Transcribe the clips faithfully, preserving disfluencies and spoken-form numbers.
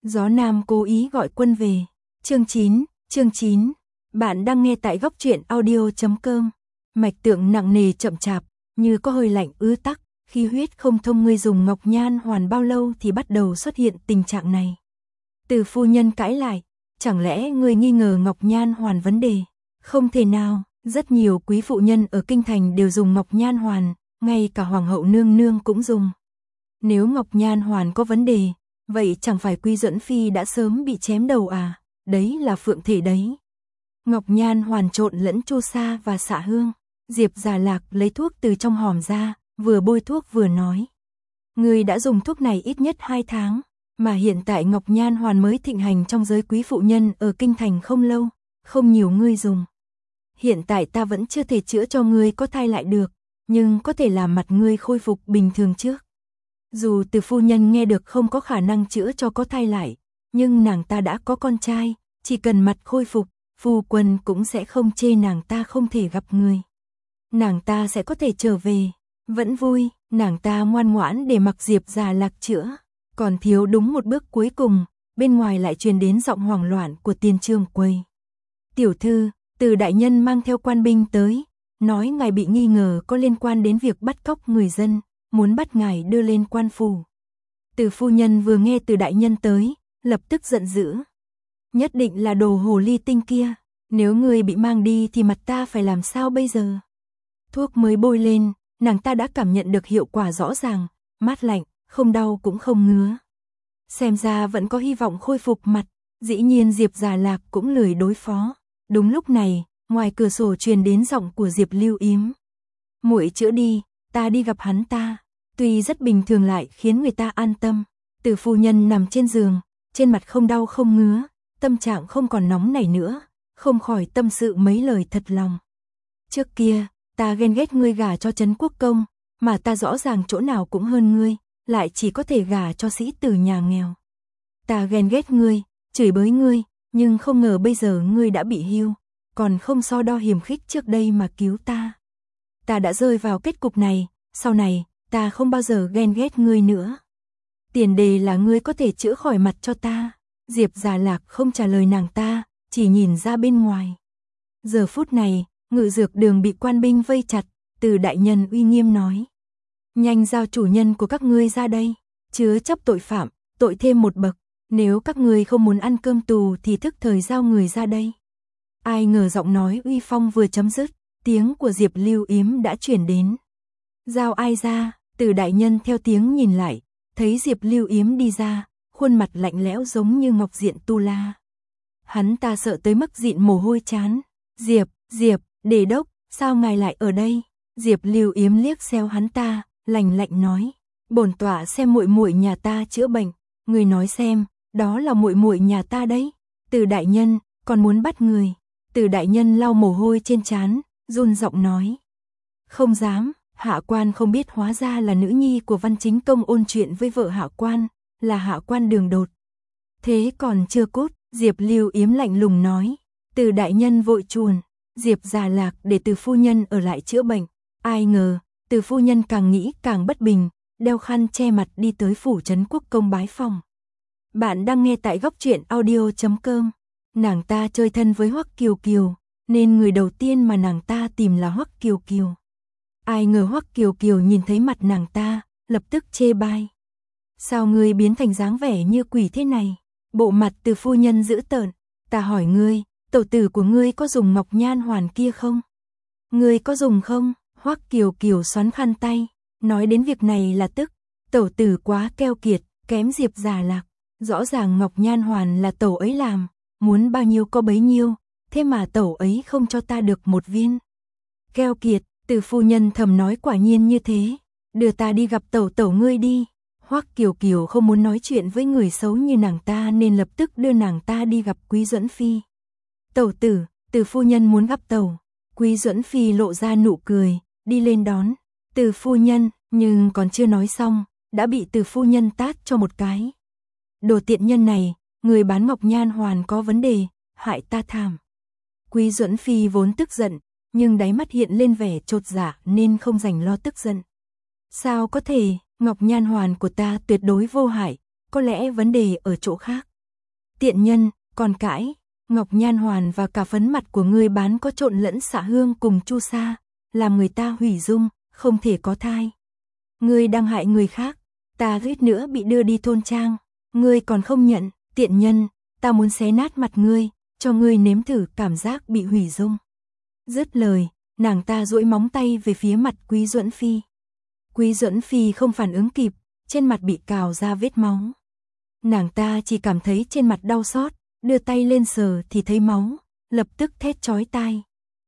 Gió Nam cố ý gọi quân về. Chương chín, chương chín. Bạn đang nghe tại góc truyện audio chấm com. Mạch tượng nặng nề chậm chạp, như có hơi lạnh ứ tắc, khi huyết không thông. Ngươi dùng ngọc nhan hoàn bao lâu thì bắt đầu xuất hiện tình trạng này? Từ phu nhân cãi lại, chẳng lẽ ngươi nghi ngờ ngọc nhan hoàn vấn đề? Không thể nào, rất nhiều quý phụ nhân ở kinh thành đều dùng ngọc nhan hoàn, ngay cả hoàng hậu nương nương cũng dùng. Nếu ngọc nhan hoàn có vấn đề, vậy chẳng phải Quý Duẫn Phi đã sớm bị chém đầu à? Đấy là phượng thể đấy. Ngọc nhan hoàn trộn lẫn chu sa và xạ hương. Diệp Già Lạc lấy thuốc từ trong hòm ra, vừa bôi thuốc vừa nói. Ngươi đã dùng thuốc này ít nhất hai tháng, mà hiện tại ngọc nhan hoàn mới thịnh hành trong giới quý phụ nhân ở kinh thành không lâu, không nhiều ngươi dùng. Hiện tại ta vẫn chưa thể chữa cho ngươi có thai lại được, nhưng có thể làm mặt ngươi khôi phục bình thường trước. Dù từ phu nhân nghe được không có khả năng chữa cho có thai lại, nhưng nàng ta đã có con trai, chỉ cần mặt khôi phục, phu quân cũng sẽ không chê nàng ta không thể gặp người. Nàng ta sẽ có thể trở về, vẫn vui, nàng ta ngoan ngoãn để mặc Diệp Già Lạc chữa. Còn thiếu đúng một bước cuối cùng, bên ngoài lại truyền đến giọng hoảng loạn của Tiền Trường Quầy. Tiểu thư, Từ đại nhân mang theo quan binh tới, nói ngài bị nghi ngờ có liên quan đến việc bắt cóc người dân, muốn bắt ngài đưa lên quan phủ. Từ phu nhân vừa nghe Từ đại nhân tới, lập tức giận dữ. Nhất định là đồ hồ ly tinh kia, nếu người bị mang đi thì mặt ta phải làm sao bây giờ? Thuốc mới bôi lên, nàng ta đã cảm nhận được hiệu quả rõ ràng, mát lạnh, không đau cũng không ngứa. Xem ra vẫn có hy vọng khôi phục mặt, dĩ nhiên Diệp Già Lạc cũng lười đối phó. Đúng lúc này, ngoài cửa sổ truyền đến giọng của Diệp Lưu Yếm. Muội chữa đi, ta đi gặp hắn ta. Tuy rất bình thường lại khiến người ta an tâm. Từ phu nhân nằm trên giường, trên mặt không đau không ngứa, tâm trạng không còn nóng nảy nữa, không khỏi tâm sự mấy lời thật lòng. Trước kia, ta ghen ghét ngươi gả cho Trấn Quốc Công, mà ta rõ ràng chỗ nào cũng hơn ngươi, lại chỉ có thể gả cho sĩ tử nhà nghèo. Ta ghen ghét ngươi, chửi bới ngươi, nhưng không ngờ bây giờ ngươi đã bị hưu, còn không so đo hiềm khích trước đây mà cứu ta. Ta đã rơi vào kết cục này, sau này, ta không bao giờ ghen ghét ngươi nữa. Tiền đề là ngươi có thể chữa khỏi mặt cho ta. Diệp Già Lạc không trả lời nàng ta, chỉ nhìn ra bên ngoài. Giờ phút này, ngự dược đường bị quan binh vây chặt, Từ đại nhân uy nghiêm nói. Nhanh giao chủ nhân của các ngươi ra đây, chứa chấp tội phạm, tội thêm một bậc. Nếu các ngươi không muốn ăn cơm tù thì thức thời giao người ra đây. Ai ngờ giọng nói uy phong vừa chấm dứt, tiếng của Diệp Lưu Yếm đã chuyển đến. Giao ai ra? Từ đại nhân theo tiếng nhìn lại, thấy Diệp Lưu Yếm đi ra, khuôn mặt lạnh lẽo giống như ngọc diện tu la. Hắn ta sợ tới mức dịn mồ hôi chán. Diệp, Diệp, đề đốc, sao ngài lại ở đây? Diệp Lưu Yếm liếc xéo hắn ta, lạnh lạnh nói, bổn tọa xem muội muội nhà ta chữa bệnh, người nói xem, đó là muội muội nhà ta đấy. Từ đại nhân, còn muốn bắt người. Từ đại nhân lau mồ hôi trên trán, run giọng nói. Không dám, hạ quan không biết hóa ra là nữ nhi của Văn Chính Công ôn chuyện với vợ hạ quan, là hạ quan đường đột. Thế còn chưa cút, Diệp Lưu Yếm lạnh lùng nói. Từ đại nhân vội chuồn, Diệp Già Lạc để Từ phu nhân ở lại chữa bệnh. Ai ngờ, Từ phu nhân càng nghĩ càng bất bình, đeo khăn che mặt đi tới phủ Trấn Quốc Công bái phòng. Bạn đang nghe tại góc truyện audio chấm com. Nàng ta chơi thân với Hoắc Kiều Kiều, nên người đầu tiên mà nàng ta tìm là Hoắc Kiều Kiều. Ai ngờ Hoắc Kiều Kiều nhìn thấy mặt nàng ta, lập tức chê bai. Sao ngươi biến thành dáng vẻ như quỷ thế này? Bộ mặt Từ phu nhân dữ tợn. Ta hỏi ngươi, tẩu tử của ngươi có dùng ngọc nhan hoàn kia không? Ngươi có dùng không? Hoắc Kiều Kiều xoắn khăn tay, nói đến việc này là tức. Tẩu tử quá keo kiệt, kém Diệp Già Lạc. Rõ ràng ngọc nhan hoàn là tẩu ấy làm, muốn bao nhiêu có bấy nhiêu, thế mà tẩu ấy không cho ta được một viên. Keo kiệt, Từ phu nhân thầm nói quả nhiên như thế, đưa ta đi gặp tẩu tẩu ngươi đi. Hoắc Kiều Kiều không muốn nói chuyện với người xấu như nàng ta nên lập tức đưa nàng ta đi gặp Quý Duẫn Phi. Tẩu tử, Từ phu nhân muốn gặp tẩu. Quý Duẫn Phi lộ ra nụ cười, đi lên đón. Từ phu nhân, nhưng còn chưa nói xong, đã bị Từ phu nhân tát cho một cái. Đồ tiện nhân này, người bán ngọc nhan hoàn có vấn đề, hại ta thảm. Quý Duẫn Phi vốn tức giận, nhưng đáy mắt hiện lên vẻ chột dạ nên không dành lo tức giận. Sao có thể, ngọc nhan hoàn của ta tuyệt đối vô hại, có lẽ vấn đề ở chỗ khác. tiện nhân, còn cãi, Ngọc Nhan Hoàn và cả phấn mặt của ngươi bán có trộn lẫn xạ hương cùng chu sa, làm người ta hủy dung, không thể có thai. Ngươi đang hại người khác, ta suýt nữa bị đưa đi thôn trang, ngươi còn không nhận, tiện nhân, ta muốn xé nát mặt ngươi, cho ngươi nếm thử cảm giác bị hủy dung. Dứt lời, nàng ta duỗi móng tay về phía mặt Quý Duẫn Phi. Quý Duẫn Phi không phản ứng kịp, trên mặt bị cào ra vết máu. Nàng ta chỉ cảm thấy trên mặt đau xót, đưa tay lên sờ thì thấy máu, lập tức thét chói tai.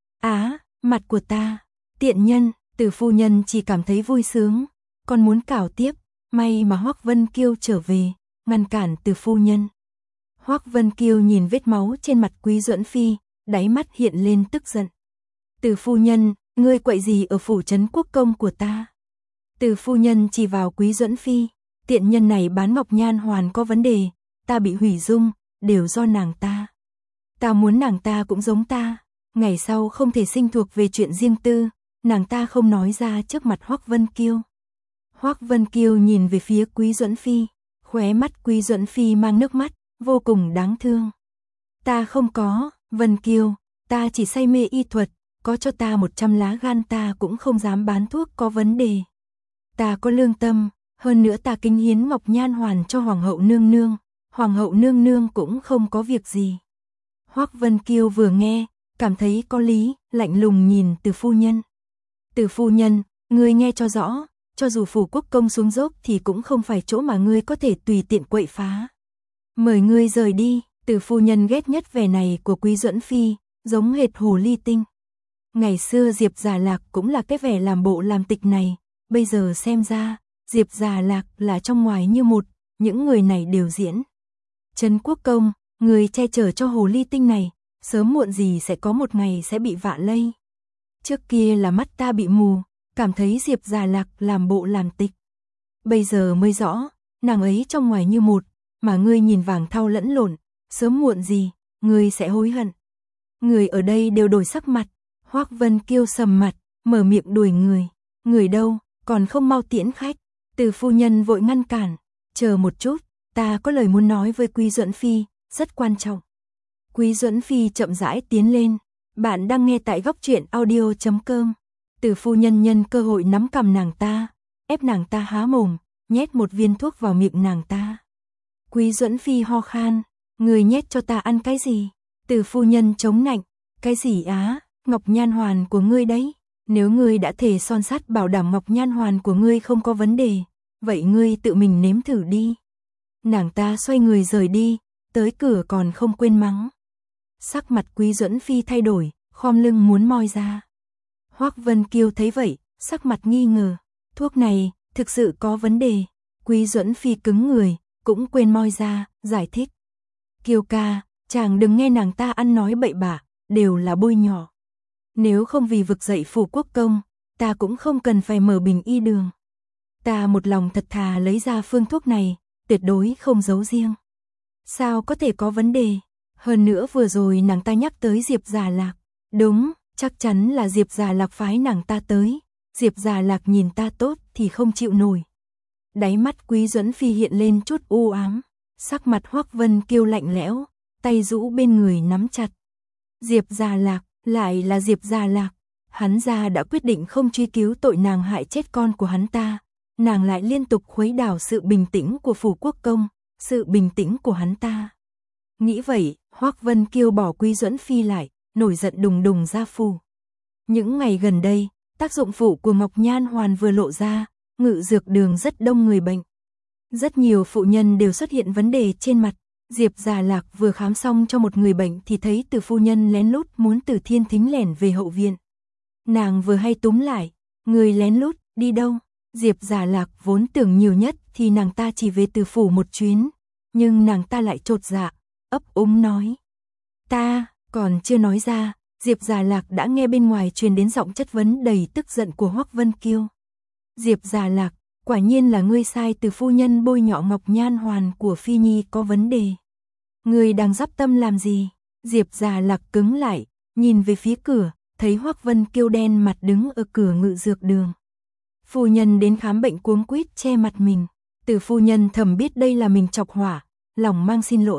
Á, mặt của ta, tiện nhân, Từ phu nhân chỉ cảm thấy vui sướng, còn muốn cào tiếp, may mà Hoắc Vân Kiêu trở về, ngăn cản Từ phu nhân. Hoắc Vân Kiêu nhìn vết máu trên mặt Quý Duẫn Phi, đáy mắt hiện lên tức giận. Từ phu nhân, ngươi quậy gì ở phủ trấn quốc công của ta? Từ phu nhân chỉ vào Quý Duẫn Phi, tiện nhân này bán Ngọc Nhan Hoàn có vấn đề, ta bị hủy dung, đều do nàng ta. Ta muốn nàng ta cũng giống ta, ngày sau không thể sinh thuộc về chuyện riêng tư, nàng ta không nói ra trước mặt Hoắc Vân Kiêu. Hoắc Vân Kiêu nhìn về phía Quý Duẫn Phi, khóe mắt Quý Duẫn Phi mang nước mắt, vô cùng đáng thương. Ta không có, Vân Kiêu, ta chỉ say mê y thuật, có cho ta một trăm lá gan ta cũng không dám bán thuốc có vấn đề. Ta có lương tâm, hơn nữa ta kính hiến Ngọc Nhan Hoàn cho Hoàng hậu nương nương, Hoàng hậu nương nương cũng không có việc gì. Hoắc Vân Kiêu vừa nghe, cảm thấy có lý, lạnh lùng nhìn Từ phu nhân. Từ phu nhân, ngươi nghe cho rõ, cho dù phủ quốc công xuống dốc thì cũng không phải chỗ mà ngươi có thể tùy tiện quậy phá. Mời ngươi rời đi. Từ phu nhân ghét nhất vẻ này của Quý Duẫn Phi, giống hệt hồ ly tinh. Ngày xưa Diệp Già Lạc cũng là cái vẻ làm bộ làm tịch này, bây giờ xem ra, Diệp Già Lạc là trong ngoài như một, những người này đều diễn. Trấn quốc công, người che chở cho hồ ly tinh này, sớm muộn gì sẽ có một ngày sẽ bị vạ lây. Trước kia là mắt ta bị mù, cảm thấy Diệp Già Lạc làm bộ làm tịch. Bây giờ mới rõ, nàng ấy trong ngoài như một, mà ngươi nhìn vàng thau lẫn lộn, sớm muộn gì, ngươi sẽ hối hận. Người ở đây đều đổi sắc mặt, Hoắc Vân Kiêu sầm mặt, mở miệng đuổi người. Người đâu, còn không mau tiễn khách. Từ phu nhân vội ngăn cản, chờ một chút, ta có lời muốn nói với Quý Duẫn Phi, rất quan trọng. Quý Duẫn Phi chậm rãi tiến lên, bạn đang nghe tại góc truyện audio chấm com. Từ phu nhân nhân cơ hội nắm cầm nàng ta, ép nàng ta há mồm, nhét một viên thuốc vào miệng nàng ta. Quý Duẫn Phi ho khan, người nhét cho ta ăn cái gì? Từ phu nhân chống nạnh, cái gì á, Ngọc Nhan Hoàn của ngươi đấy. Nếu ngươi đã thề son sắt bảo đảm Ngọc Nhan Hoàn của ngươi không có vấn đề, vậy ngươi tự mình nếm thử đi. Nàng ta xoay người rời đi, tới cửa còn không quên mắng. Sắc mặt Quý Duẫn Phi thay đổi, khom lưng muốn moi ra. Hoắc Vân Kiêu thấy vậy, sắc mặt nghi ngờ, thuốc này thực sự có vấn đề. Quý Duẫn Phi cứng người, cũng quên moi ra, giải thích. Kiều ca, chàng đừng nghe nàng ta ăn nói bậy bạ, đều là bôi nhỏ. Nếu không vì vực dậy phủ quốc công, ta cũng không cần phải mở bình y đường. Ta một lòng thật thà lấy ra phương thuốc này, tuyệt đối không giấu riêng. Sao có thể có vấn đề? Hơn nữa vừa rồi nàng ta nhắc tới Diệp Già Lạc. Đúng, chắc chắn là Diệp Già Lạc phái nàng ta tới. Diệp Già Lạc nhìn ta tốt thì không chịu nổi. Đáy mắt Quý Duẫn Phi hiện lên chút u ám, sắc mặt Hoắc Vân Kiêu lạnh lẽo, tay rũ bên người nắm chặt. Diệp Già Lạc, lại là Diệp Già Lạc, hắn gia đã quyết định không truy cứu tội nàng hại chết con của hắn ta, nàng lại liên tục khuấy đảo sự bình tĩnh của phủ quốc công, sự bình tĩnh của hắn ta. Nghĩ vậy, Hoắc Vân Kiêu bỏ Quý Duẫn Phi lại, nổi giận đùng đùng ra phủ. Những ngày gần đây, tác dụng phụ của Ngọc Nhan Hoàn vừa lộ ra, Ngự Dược Đường rất đông người bệnh. Rất nhiều phụ nhân đều xuất hiện vấn đề trên mặt. Diệp Già Lạc vừa khám xong cho một người bệnh thì thấy Từ phu nhân lén lút muốn từ Thiên Thính lẻn về hậu viện. Nàng vừa hay túm lại, người lén lút, đi đâu? Diệp Già Lạc vốn tưởng nhiều nhất thì nàng ta chỉ về Từ phủ một chuyến, nhưng nàng ta lại chột dạ, ấp úng nói. Ta, còn chưa nói ra, Diệp Già Lạc đã nghe bên ngoài truyền đến giọng chất vấn đầy tức giận của Hoắc Vân Kiêu. Diệp Già Lạc, quả nhiên là ngươi sai Từ phu nhân bôi nhọ Ngọc Nhan Hoàn của Phi Nhi có vấn đề. Ngươi đang dắp tâm làm gì? Diệp Già Lạc cứng lại, nhìn về phía cửa, thấy Hoắc Vân Kiêu đen mặt đứng ở cửa Ngự Dược Đường. Phu nhân đến khám bệnh cuống quýt che mặt mình. Từ phu nhân thầm biết đây là mình chọc hỏa, lòng mang xin lỗi,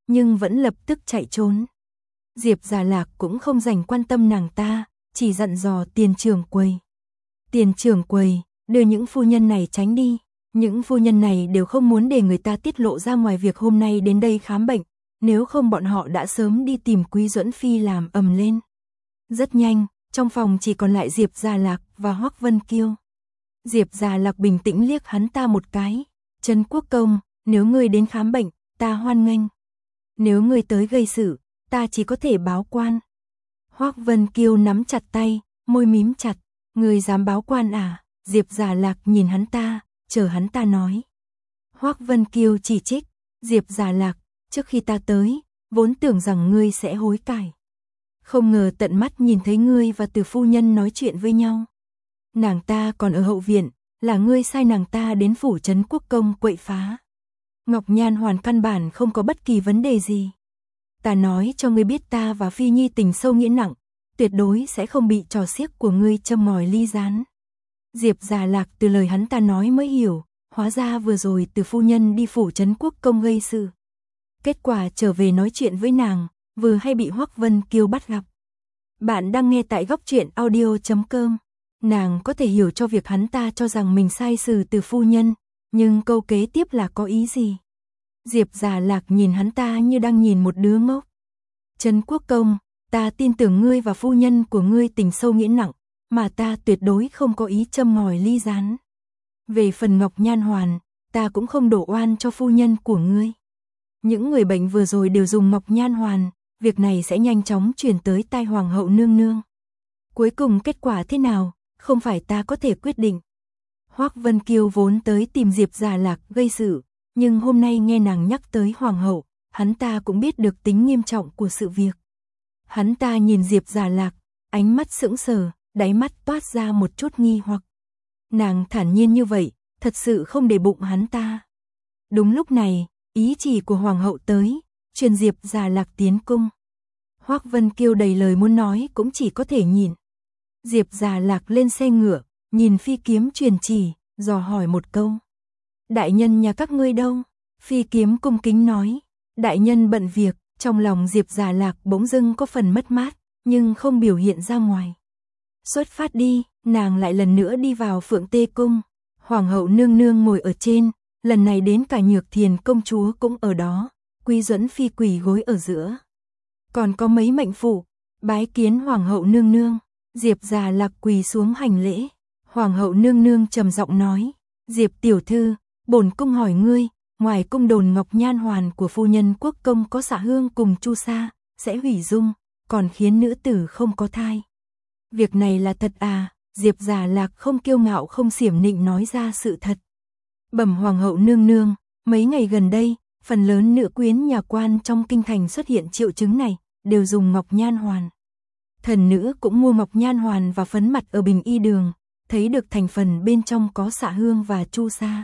nhưng vẫn lập tức chạy trốn. Diệp Già Lạc cũng không dành quan tâm nàng ta, chỉ dặn dò tiền trưởng quầy. Tiền trưởng quầy, đưa những phu nhân này tránh đi. Những phu nhân này đều không muốn để người ta tiết lộ ra ngoài việc hôm nay đến đây khám bệnh, nếu không bọn họ đã sớm đi tìm Quý Duẫn Phi làm ầm lên. Rất nhanh, trong phòng chỉ còn lại Diệp Già Lạc và Hoắc Vân Kiêu. Diệp Già Lạc bình tĩnh liếc hắn ta một cái. Trấn Quốc Công, nếu ngươi đến khám bệnh, ta hoan nghênh. Nếu ngươi tới gây sự, ta chỉ có thể báo quan. Hoắc Vân Kiêu nắm chặt tay, môi mím chặt. Ngươi dám báo quan à? Diệp Già Lạc nhìn hắn ta, chờ hắn ta nói. Hoắc Vân Kiêu chỉ trích. Diệp Già Lạc, trước khi ta tới, vốn tưởng rằng ngươi sẽ hối cải. Không ngờ tận mắt nhìn thấy ngươi và Từ phu nhân nói chuyện với nhau. Nàng ta còn ở hậu viện, là ngươi sai nàng ta đến phủ Trấn Quốc Công quậy phá. Ngọc Nhan Hoàn căn bản không có bất kỳ vấn đề gì. Ta nói cho ngươi biết ta và Phi Nhi tình sâu nghĩa nặng, tuyệt đối sẽ không bị trò xiếc của ngươi châm ngòi ly gián. Diệp Già Lạc từ lời hắn ta nói mới hiểu, hóa ra vừa rồi Từ phu nhân đi phủ Trấn Quốc Công gây sự. Kết quả trở về nói chuyện với nàng, vừa hay bị Hoắc Vân Kiêu bắt gặp. Bạn đang nghe tại góc truyện audio chấm com. Nàng có thể hiểu cho việc hắn ta cho rằng mình sai xử Từ phu nhân, nhưng câu kế tiếp là có ý gì? Diệp Già Lạc nhìn hắn ta như đang nhìn một đứa ngốc. Trấn Quốc Công, ta tin tưởng ngươi và phu nhân của ngươi tình sâu nghĩa nặng, mà ta tuyệt đối không có ý châm ngòi ly gián. Về phần Ngọc Nhan Hoàn, ta cũng không đổ oan cho phu nhân của ngươi. Những người bệnh vừa rồi đều dùng Ngọc Nhan Hoàn, việc này sẽ nhanh chóng truyền tới tai Hoàng hậu nương nương. Cuối cùng kết quả thế nào, không phải ta có thể quyết định. Hoắc Vân Kiêu vốn tới tìm Diệp Già Lạc gây sự, nhưng hôm nay nghe nàng nhắc tới Hoàng hậu, hắn ta cũng biết được tính nghiêm trọng của sự việc. Hắn ta nhìn Diệp Già Lạc, ánh mắt sững sờ, đáy mắt toát ra một chút nghi hoặc. Nàng thản nhiên như vậy, thật sự không để bụng hắn ta. Đúng lúc này, ý chỉ của Hoàng hậu tới, truyền Diệp Già Lạc tiến cung. Hoắc Vân Kiêu đầy lời muốn nói cũng chỉ có thể nhìn. Diệp Già Lạc lên xe ngựa, nhìn phi kiếm truyền chỉ, dò hỏi một câu. Đại nhân nhà các ngươi đâu? Phi kiếm cung kính nói. Đại nhân bận việc, trong lòng Diệp Già Lạc bỗng dưng có phần mất mát, nhưng không biểu hiện ra ngoài. Xuất phát đi, nàng lại lần nữa đi vào Phượng Tê Cung. Hoàng hậu nương nương ngồi ở trên, lần này đến cả Nhược Thiền công chúa cũng ở đó, Quý Duẫn Phi quỳ gối ở giữa. Còn có mấy mệnh phụ, bái kiến Hoàng hậu nương nương. Diệp Già Lạc quỳ xuống hành lễ. Hoàng hậu nương nương trầm giọng nói, Diệp tiểu thư, bổn cung hỏi ngươi, ngoài cung đồn Ngọc Nhan Hoàn của phu nhân quốc công có xạ hương cùng chu sa, sẽ hủy dung, còn khiến nữ tử không có thai. Việc này là thật à? Diệp Già Lạc không kiêu ngạo không xiểm nịnh nói ra sự thật. Bẩm Hoàng hậu nương nương, mấy ngày gần đây, phần lớn nữ quyến nhà quan trong kinh thành xuất hiện triệu chứng này, đều dùng Ngọc Nhan Hoàn. Thần nữ cũng mua Ngọc Nhan Hoàn và phấn mặt ở Bình Y Đường, thấy được thành phần bên trong có xạ hương và chu sa.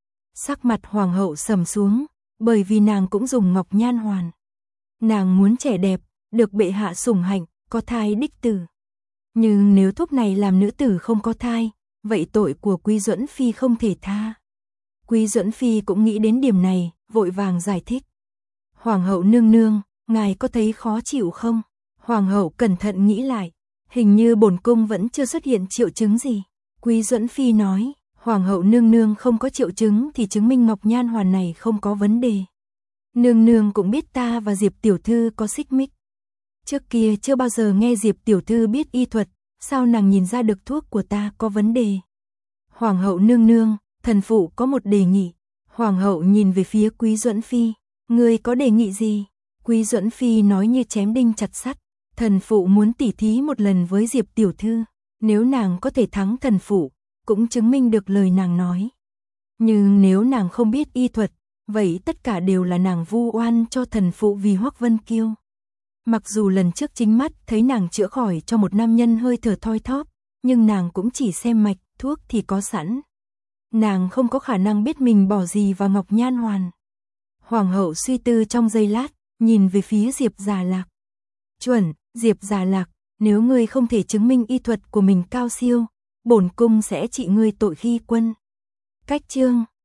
Sắc mặt Hoàng hậu sầm xuống, bởi vì nàng cũng dùng Ngọc Nhan Hoàn. Nàng muốn trẻ đẹp, được bệ hạ sủng hạnh, có thai đích tử. Nhưng nếu thuốc này làm nữ tử không có thai, vậy tội của Quý Duẫn Phi không thể tha. Quý Duẫn Phi cũng nghĩ đến điểm này, vội vàng giải thích. Hoàng hậu nương nương, ngài có thấy khó chịu không? Hoàng hậu cẩn thận nghĩ lại, hình như bổn cung vẫn chưa xuất hiện triệu chứng gì. Quý Duẫn Phi nói, Hoàng hậu nương nương không có triệu chứng thì chứng minh Ngọc Nhan Hoàn này không có vấn đề. Nương nương cũng biết ta và Diệp tiểu thư có xích mích. Trước kia chưa bao giờ nghe Diệp tiểu thư biết y thuật, sao nàng nhìn ra được thuốc của ta có vấn đề? Hoàng hậu nương nương, thần phụ có một đề nghị. Hoàng hậu nhìn về phía Quý Duẫn Phi, ngươi có đề nghị gì? Quý Duẫn Phi nói như chém đinh chặt sắt, thần phụ muốn tỉ thí một lần với Diệp tiểu thư, nếu nàng có thể thắng thần phụ, cũng chứng minh được lời nàng nói. Nhưng nếu nàng không biết y thuật, vậy tất cả đều là nàng vu oan cho thần phụ vì Hoắc Vân Kiêu. Mặc dù lần trước chính mắt thấy nàng chữa khỏi cho một nam nhân hơi thở thoi thóp, nhưng nàng cũng chỉ xem mạch, thuốc thì có sẵn. Nàng không có khả năng biết mình bỏ gì vào Ngọc Nhan Hoàn. Hoàng hậu suy tư trong giây lát, nhìn về phía Diệp Già Lạc. Chuẩn, Diệp Già Lạc, nếu ngươi không thể chứng minh y thuật của mình cao siêu, bổn cung sẽ trị ngươi tội khi quân. Cách chương